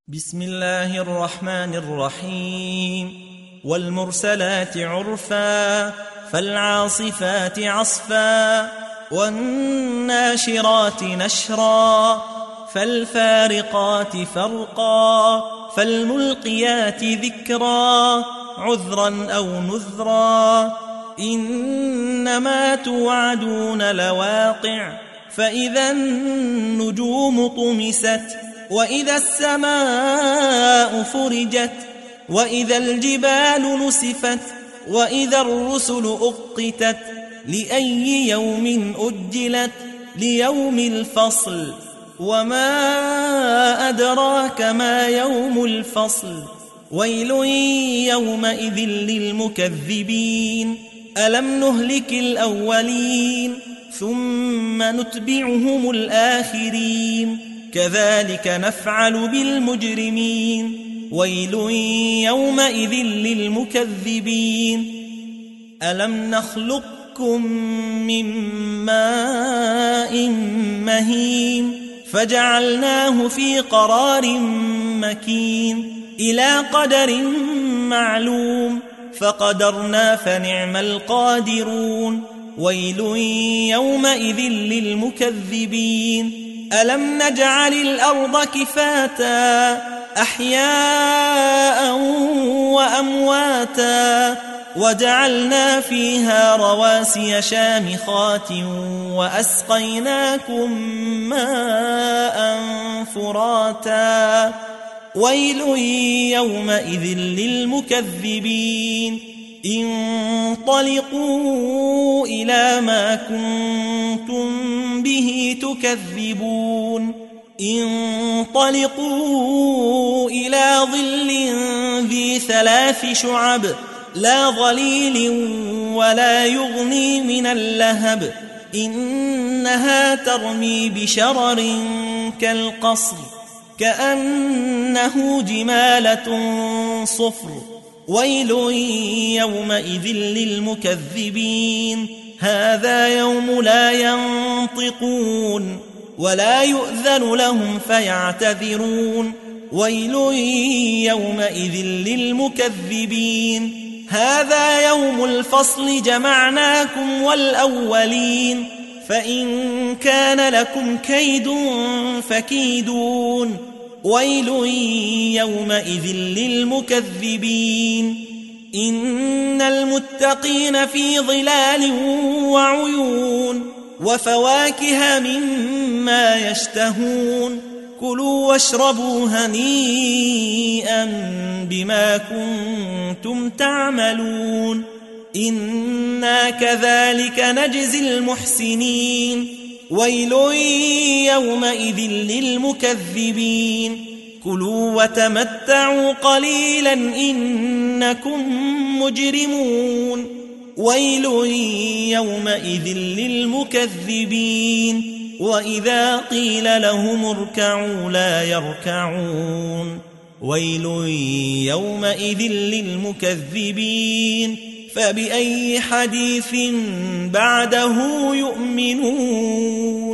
بسم الله الرحمن الرحيم والمرسلات عرفا فالعاصفات عصفا والناشرات نشرا فالفارقات فرقا فالملقيات ذكرا عذرا أو نذرا إنما توعدون لواقع فإذا النجوم طمست وإذا السماء فرجت وإذا الجبال نسفت وإذا الرسل أقتت لأي يوم أجلت ليوم الفصل وما أدراك ما يوم الفصل ويل يومئذ للمكذبين ألم نهلك الأولين ثم نتبعهم الآخرين كذلك نفعل بالمجرمين ويل يومئذ للمكذبين ألم نخلقكم من ماء مهين فجعلناه في قرار مكين إلى قدر معلوم فقدرنا فنعم القادرون ويل يومئذ للمكذبين ألم نجعل الأرض كفاتا أحياء وأمواتا وجعلنا فيها رواسي شامخات وأسقيناكم ماء فراتا ويل يومئذ للمكذبين انطلقوا إلى ما كنتم به تكذبون انطلقوا إلى ظل ذي 3 شعب لا ظليل ولا يغني من اللهب إنها ترمي بشرر كالقصر كأنه جمالة صفر ويل يومئذ للمكذبين هذا يوم لا ينطقون ولا يؤذن لهم فيعتذرون ويل يومئذ للمكذبين هذا يوم الفصل جمعناكم والأولين فإن كان لكم كيد فكيدون ويل يومئذ للمكذبين إن المتقين في ظلال وعيون وفواكه مما يشتهون كلوا واشربوا هنيئا بما كنتم تعملون إنا كذلك نجزي المحسنين ويل يومئذ للمكذبين كلوا وتمتعوا قليلا إنكم مجرمون ويل يومئذ للمكذبين وإذا قيل لهم اركعوا لا يركعون ويل يومئذ للمكذبين فبأي حديث بعده يؤمنون